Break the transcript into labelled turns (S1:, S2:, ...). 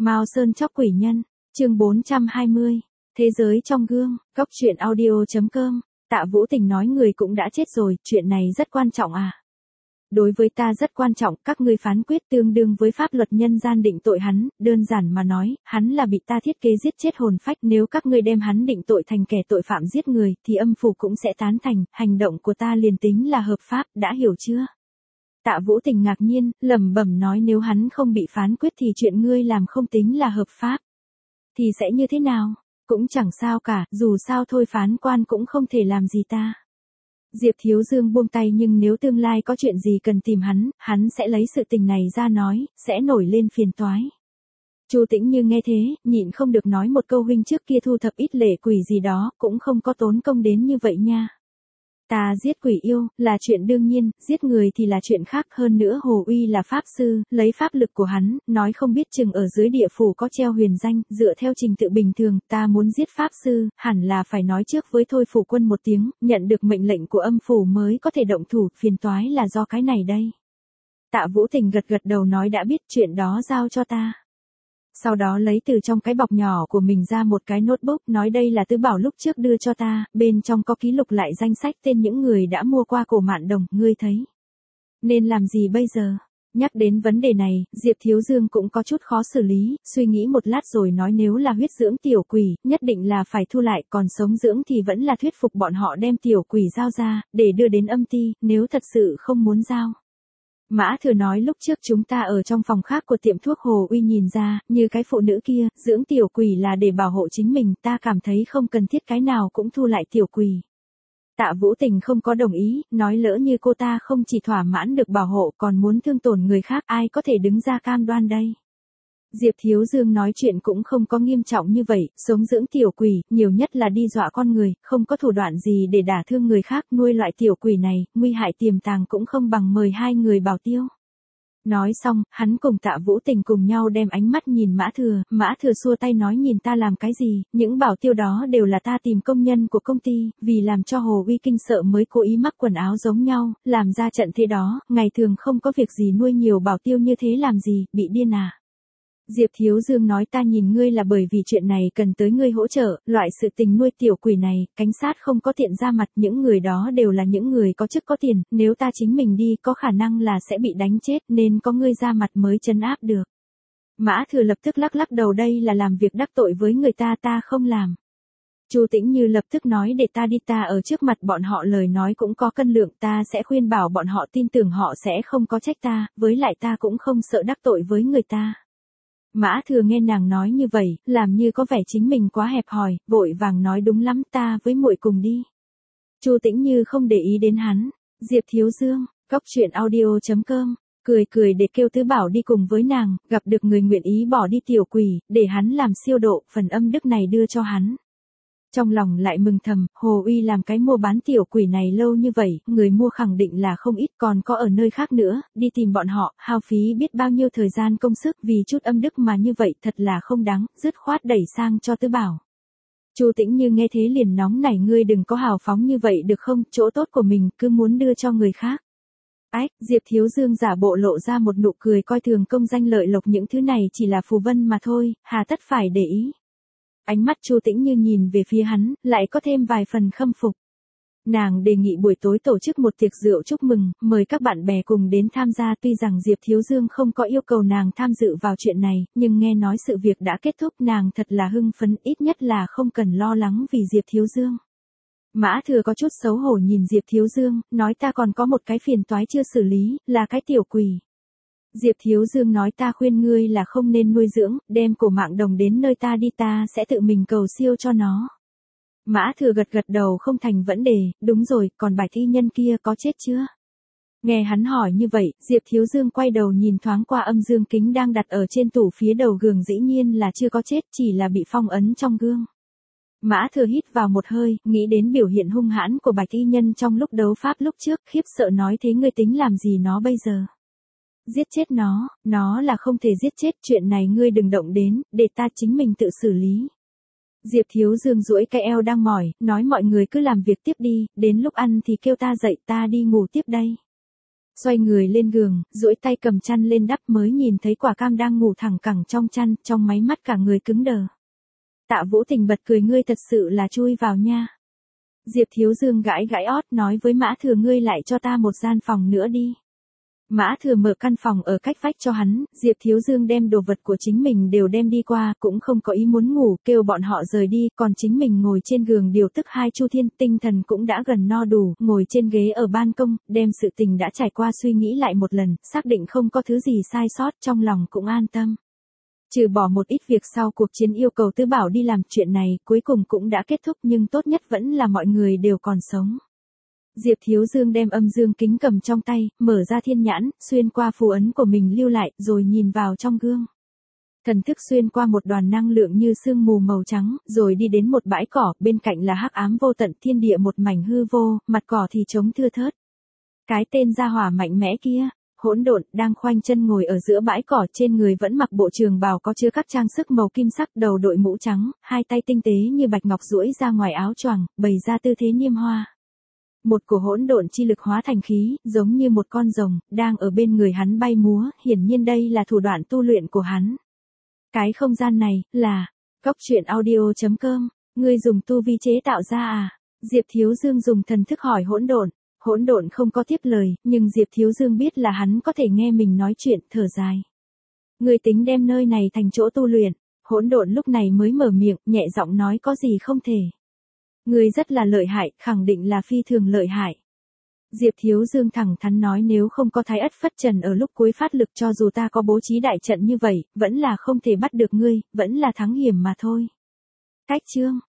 S1: Mao Sơn chóc quỷ nhân, chương 420, Thế giới trong gương, Góc truyện audio.com, Tạ Vũ Tình nói người cũng đã chết rồi, chuyện này rất quan trọng à. Đối với ta rất quan trọng, các ngươi phán quyết tương đương với pháp luật nhân gian định tội hắn, đơn giản mà nói, hắn là bị ta thiết kế giết chết hồn phách, nếu các ngươi đem hắn định tội thành kẻ tội phạm giết người, thì âm phủ cũng sẽ tán thành, hành động của ta liền tính là hợp pháp, đã hiểu chưa? Tạ Vũ Tình ngạc nhiên, lẩm bẩm nói nếu hắn không bị phán quyết thì chuyện ngươi làm không tính là hợp pháp. Thì sẽ như thế nào? Cũng chẳng sao cả, dù sao thôi phán quan cũng không thể làm gì ta. Diệp Thiếu Dương buông tay nhưng nếu tương lai có chuyện gì cần tìm hắn sẽ lấy sự tình này ra nói, sẽ nổi lên phiền toái. Chu Tĩnh Như nghe thế, nhịn không được nói một câu huynh trước kia thu thập ít lệ quỷ gì đó, cũng không có tốn công đến như vậy nha. Ta giết quỷ yêu, là chuyện đương nhiên, giết người thì là chuyện khác hơn nữa Hồ Uy là pháp sư, lấy pháp lực của hắn, nói không biết chừng ở dưới địa phủ có treo huyền danh, dựa theo trình tự bình thường, ta muốn giết pháp sư, hẳn là phải nói trước với thôi phủ quân một tiếng, nhận được mệnh lệnh của âm phủ mới có thể động thủ, phiền toái là do cái này đây. Tạ Vũ Tình gật gật đầu nói đã biết chuyện đó giao cho ta. Sau đó lấy từ trong cái bọc nhỏ của mình ra một cái notebook, nói đây là tứ bảo lúc trước đưa cho ta, bên trong có ký lục lại danh sách tên những người đã mua qua cổ Mạn Đồng, ngươi thấy. Nên làm gì bây giờ? Nhắc đến vấn đề này, Diệp Thiếu Dương cũng có chút khó xử lý, suy nghĩ một lát rồi nói nếu là huyết dưỡng tiểu quỷ, nhất định là phải thu lại, còn sống dưỡng thì vẫn là thuyết phục bọn họ đem tiểu quỷ giao ra, để đưa đến âm ti, nếu thật sự không muốn giao. Mã Thừa nói lúc trước chúng ta ở trong phòng khác của tiệm thuốc Hồ Uy nhìn ra, như cái phụ nữ kia, dưỡng tiểu quỷ là để bảo hộ chính mình, ta cảm thấy không cần thiết cái nào cũng thu lại tiểu quỷ. Tạ Vũ Tình không có đồng ý, nói lỡ như cô ta không chỉ thỏa mãn được bảo hộ còn muốn thương tổn người khác, ai có thể đứng ra cam đoan đây. Diệp Thiếu Dương nói chuyện cũng không có nghiêm trọng như vậy, sống dưỡng tiểu quỷ, nhiều nhất là đi dọa con người, không có thủ đoạn gì để đả thương người khác, nuôi loại tiểu quỷ này, nguy hại tiềm tàng cũng không bằng mời hai người bảo tiêu. Nói xong, hắn cùng Tạ Vũ Tình cùng nhau đem ánh mắt nhìn Mã Thừa xua tay nói nhìn ta làm cái gì, những bảo tiêu đó đều là ta tìm công nhân của công ty, vì làm cho Hồ Uy kinh sợ mới cố ý mắc quần áo giống nhau, làm ra trận thế đó, ngày thường không có việc gì nuôi nhiều bảo tiêu như thế làm gì, bị điên à. Diệp Thiếu Dương nói ta nhìn ngươi là bởi vì chuyện này cần tới ngươi hỗ trợ, loại sự tình nuôi tiểu quỷ này, cảnh sát không có tiện ra mặt, những người đó đều là những người có chức có tiền, nếu ta chính mình đi có khả năng là sẽ bị đánh chết nên có ngươi ra mặt mới trấn áp được. Mã Thừa lập tức lắc lắc đầu đây là làm việc đắc tội với người ta không làm. Chu Tĩnh Như lập tức nói để ta đi ta ở trước mặt bọn họ lời nói cũng có cân lượng ta sẽ khuyên bảo bọn họ tin tưởng họ sẽ không có trách ta, với lại ta cũng không sợ đắc tội với người ta. Mã Thừa nghe nàng nói như vậy, làm như có vẻ chính mình quá hẹp hòi, vội vàng nói đúng lắm ta với muội cùng đi. Chu Tĩnh Như không để ý đến hắn, Diệp Thiếu Dương, Góc truyện audio.com, cười để kêu tứ bảo đi cùng với nàng, gặp được người nguyện ý bỏ đi tiểu quỷ, để hắn làm siêu độ, phần âm đức này đưa cho hắn. Trong lòng lại mừng thầm, Hồ Uy làm cái mua bán tiểu quỷ này lâu như vậy, người mua khẳng định là không ít còn có ở nơi khác nữa, đi tìm bọn họ, hao phí biết bao nhiêu thời gian công sức vì chút âm đức mà như vậy thật là không đáng, dứt khoát đẩy sang cho tứ bảo. Chu Tĩnh Như nghe thế liền nóng nảy ngươi đừng có hào phóng như vậy được không, chỗ tốt của mình cứ muốn đưa cho người khác. Ách, Diệp Thiếu Dương giả bộ lộ ra một nụ cười coi thường công danh lợi lộc những thứ này chỉ là phù vân mà thôi, hà tất phải để ý. Ánh mắt Chu Tĩnh Như nhìn về phía hắn, lại có thêm vài phần khâm phục. Nàng đề nghị buổi tối tổ chức một tiệc rượu chúc mừng, mời các bạn bè cùng đến tham gia tuy rằng Diệp Thiếu Dương không có yêu cầu nàng tham dự vào chuyện này, nhưng nghe nói sự việc đã kết thúc nàng thật là hưng phấn ít nhất là không cần lo lắng vì Diệp Thiếu Dương. Mã Thừa có chút xấu hổ nhìn Diệp Thiếu Dương, nói ta còn có một cái phiền toái chưa xử lý, là cái tiểu quỷ. Diệp Thiếu Dương nói ta khuyên ngươi là không nên nuôi dưỡng, đem cổ Mạn Đồng đến nơi ta đi ta sẽ tự mình cầu siêu cho nó. Mã Thừa gật gật đầu không thành vấn đề, đúng rồi, còn bài thi nhân kia có chết chưa? Nghe hắn hỏi như vậy, Diệp Thiếu Dương quay đầu nhìn thoáng qua âm dương kính đang đặt ở trên tủ phía đầu gương dĩ nhiên là chưa có chết, chỉ là bị phong ấn trong gương. Mã Thừa hít vào một hơi, nghĩ đến biểu hiện hung hãn của bạch y nhân trong lúc đấu pháp lúc trước, khiếp sợ nói thế ngươi tính làm gì nó bây giờ? Giết chết nó là không thể giết chết, chuyện này ngươi đừng động đến, để ta chính mình tự xử lý. Diệp Thiếu Dương duỗi cái eo đang mỏi, nói mọi người cứ làm việc tiếp đi, đến lúc ăn thì kêu ta dậy ta đi ngủ tiếp đây. Xoay người lên giường, duỗi tay cầm chăn lên đắp mới nhìn thấy Quả Cam đang ngủ thẳng cẳng trong chăn, trong máy mắt cả người cứng đờ. Tạ Vũ Tình bật cười, ngươi thật sự là chui vào nha. Diệp Thiếu Dương gãi gãi ót nói với Mã Thừa, ngươi lại cho ta một gian phòng nữa đi. Mã Thừa mở căn phòng ở cách vách cho hắn, Diệp Thiếu Dương đem đồ vật của chính mình đều đem đi qua, cũng không có ý muốn ngủ, kêu bọn họ rời đi, còn chính mình ngồi trên giường điều tức 2 chu thiên, tinh thần cũng đã gần no đủ, ngồi trên ghế ở ban công, đem sự tình đã trải qua suy nghĩ lại một lần, xác định không có thứ gì sai sót, trong lòng cũng an tâm. Trừ bỏ một ít việc sau cuộc chiến yêu cầu Tứ Bảo đi làm, chuyện này cuối cùng cũng đã kết thúc, nhưng tốt nhất vẫn là mọi người đều còn sống. Diệp Thiếu Dương đem âm dương kính cầm trong tay, mở ra thiên nhãn, xuyên qua phù ấn của mình lưu lại, rồi nhìn vào trong gương. Thần thức xuyên qua một đoàn năng lượng như sương mù màu trắng, rồi đi đến một bãi cỏ, bên cạnh là hắc ám vô tận, thiên địa một mảnh hư vô, mặt cỏ thì trống thưa thớt. Cái tên gia hỏa mạnh mẽ kia, Hỗn Độn, đang khoanh chân ngồi ở giữa bãi cỏ, trên người vẫn mặc bộ trường bào có chứa các trang sức màu kim sắc, đầu đội mũ trắng, hai tay tinh tế như bạch ngọc duỗi ra ngoài áo choàng, bày ra tư thế niêm hoa. Một cổ hỗn độn chi lực hóa thành khí, giống như một con rồng, đang ở bên người hắn bay múa, hiển nhiên đây là thủ đoạn tu luyện của hắn. Cái không gian này, là, goctruyện.audio.com, ngươi dùng tu vi chế tạo ra à? Diệp Thiếu Dương dùng thần thức hỏi Hỗn Độn không có tiếp lời, nhưng Diệp Thiếu Dương biết là hắn có thể nghe mình nói chuyện, thở dài. Ngươi tính đem nơi này thành chỗ tu luyện, Hỗn Độn lúc này mới mở miệng, nhẹ giọng nói, có gì không thể. Ngươi rất là lợi hại, khẳng định là phi thường lợi hại. Diệp Thiếu Dương thẳng thắn nói, nếu không có Thái Ất Phất Trần ở lúc cuối phát lực, cho dù ta có bố trí đại trận như vậy, vẫn là không thể bắt được ngươi, vẫn là thắng hiểm mà thôi. Cách chương